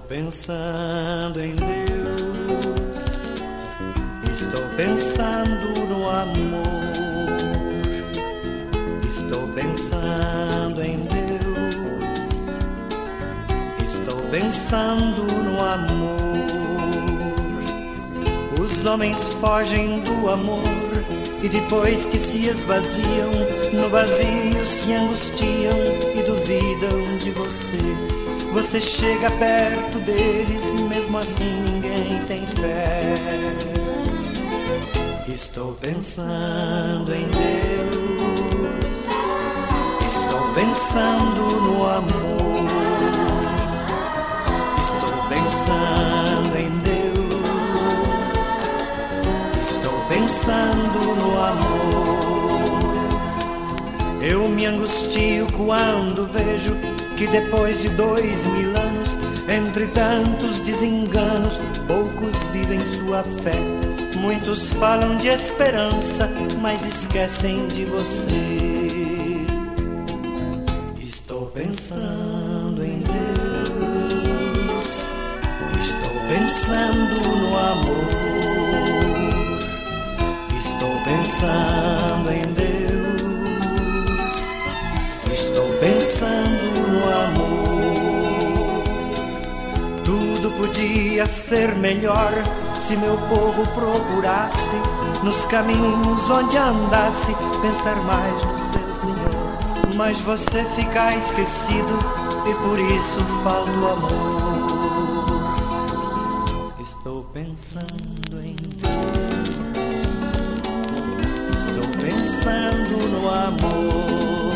pensando em Deus, estou pensando no amor, estou pensando em Deus, estou pensando no amor. Os homens fogem do amor e depois que se esvaziam, no vazio se angustiam e duvidam de você. Você chega perto deles, mesmo assim ninguém tem fé. Estou pensando em Deus, estou pensando no amor, estou pensando em Deus, estou pensando no amor. Eu me angustio quando vejo que depois de 2000 anos, entre tantos desenganos, poucos vivem sua fé. Muitos falam de esperança, mas esquecem de você. Estou pensando em Deus, estou pensando no amor, estou pensando em Deus, estou pensando no amor. Tudo podia ser melhor se meu povo procurasse nos caminhos onde andasse pensar mais no seu Senhor. Mas você fica esquecido e por isso falta o amor. Estou pensando em Deus, estou pensando no amor.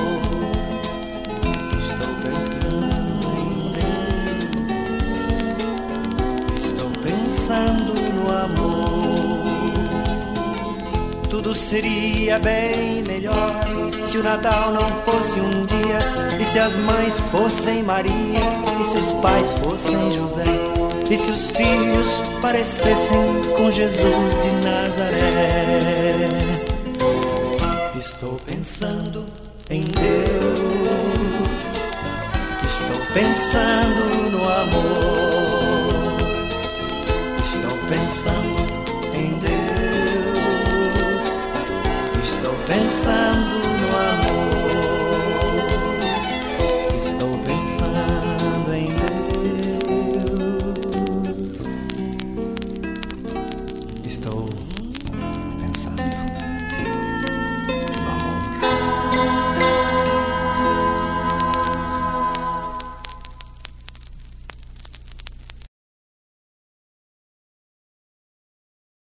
Pensando no amor. Tudo seria bem melhor se o Natal não fosse um dia, e se as mães fossem Maria, e se os pais fossem José, e se os filhos parecessem com Jesus de Nazaré. Estou pensando em Deus, estou pensando no amor, estou pensando em Deus, estou pensando no amor, estou pensando em Deus, estou